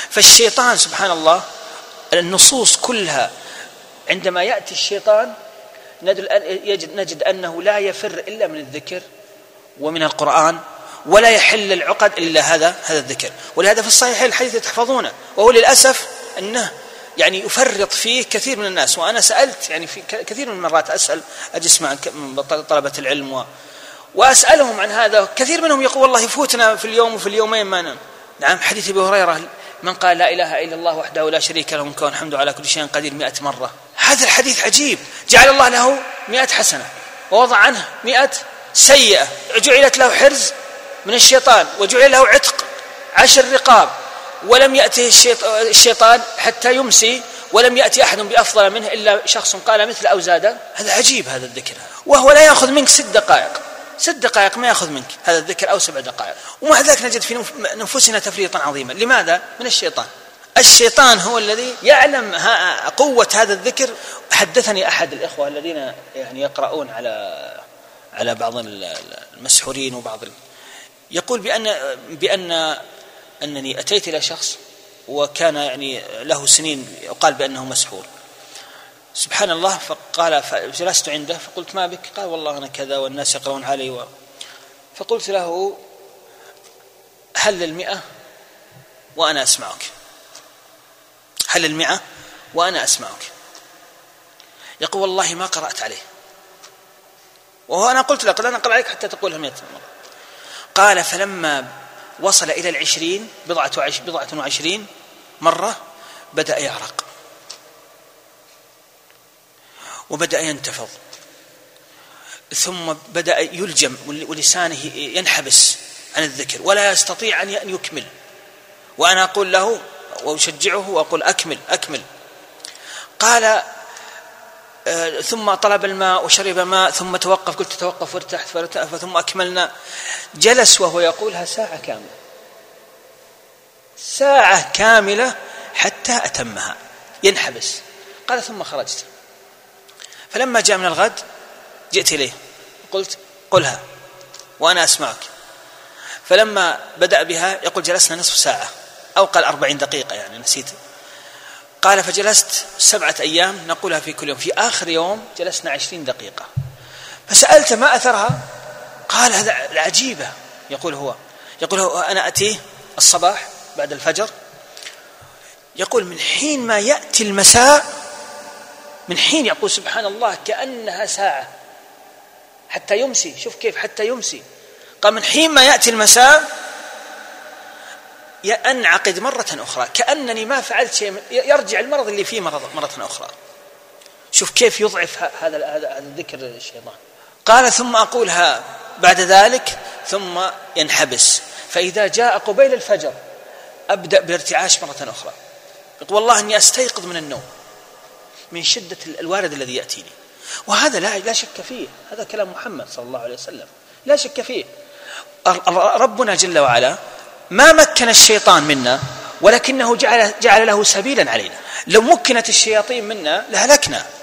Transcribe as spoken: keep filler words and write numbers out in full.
فالشيطان سبحان الله النصوص كلها عندما يأتي الشيطان نجد أنه لا يفر إلا من الذكر ومن القرآن، ولا يحل العقد إلا هذا هذا الذكر. ولهذا في الصحيح الحديث تحفظونه، وهو للأسف أنه يعني يفرط فيه كثير من الناس. وأنا سألت يعني في كثير من المرات أسأل أجلس مع طلبة العلم و... وأسألهم عن هذا، كثير منهم يقول والله يفوتنا في اليوم وفي اليومين ما ننام. نعم، حديث أبي هريرة من قال لا إله إلا الله وحده لا شريك له الملك والحمد على كل شيء قدير مئة مرة. هذا الحديث عجيب، جعل الله له مئة حسنة ووضع عنه مئة سيئة، جعلت له حرز من الشيطان وجعل له عتق عشر رقاب، ولم يأته الشيطان حتى يمسي ولم يأتي أحد بأفضل منه إلا شخص قال مثل أو زاد. هذا عجيب هذا الذكر، وهو لا يأخذ منك ست دقائق ست دقائق ما يأخذ منك هذا الذكر أو سبع دقائق. ومع ذلك نجد في نفوسنا تفريطا عظيما. لماذا؟ من الشيطان. الشيطان هو الذي يعلم قوة هذا الذكر. حدثني أحد الإخوة الذين يعني يقرؤون على على بعض المسحورين وبعض ال... يقول بأن بأن أنني أتيت إلى شخص وكان يعني له سنين يقال بأنه مسحور، سبحان الله. فقال فجلست عنده فقلت ما بك؟ قال والله أنا كذا والناس يقرؤون علي و... فقلت له هل المئة وأنا أسمعك، هل المئة وأنا أسمعك. يقول والله ما قرأت عليه، وهو أنا قلت لك لن أقرأ عليك حتى تقولها مئة مرة. قال فلما وصل إلى العشرين بضعة, وعش بضعة وعشرين مرة بدأ يعرق وبدأ ينتفض، ثم بدأ يلجم ولسانه ينحبس عن الذكر ولا يستطيع أن يكمل. وأنا أقول له وأشجعه وأقول أكمل أكمل. قال آه ثم طلب الماء وشرب ماء ثم توقف، قلت توقف وارتحت فارتحت ثم أكملنا. جلس وهو يقولها ساعة كاملة ساعة كاملة حتى أتمها ينحبس. قال ثم خرجت، فلما جاء من الغد جئت إليه قلت قلها وأنا أسمعك. فلما بدأ بها يقول جلسنا نصف ساعة أو قال أربعين دقيقة يعني نسيت. قال فجلست سبعة أيام نقولها في كل يوم، في آخر يوم جلسنا عشرين دقيقة. فسألت ما أثرها؟ قال هذا العجيبة. يقول هو يقول هو أنا أتيه الصباح بعد الفجر، يقول من حين ما يأتي المساء، من حين يقول سبحان الله كأنها ساعة حتى يمسي. شوف كيف حتى يمسي. قال من حين ما يأتي المساء أنعقد مرة أخرى كأنني ما فعلت شيء، يرجع المرض اللي فيه مرض مرة أخرى. شوف كيف يضعف هذا هذا الذكر الشيطان. قال ثم أقولها بعد ذلك ثم ينحبس، فإذا جاء قبيل الفجر أبدأ بارتعاش مرة أخرى. يقول والله أني أستيقظ من النوم من شدة الوارد الذي يأتيني. وهذا لا لا شك فيه، هذا كلام محمد صلى الله عليه وسلم لا شك فيه. ربنا جل وعلا ما مكن الشيطان منا ولكنه جعل, جعل له سبيلا علينا. لو مكنت الشياطين منا لهلكنا.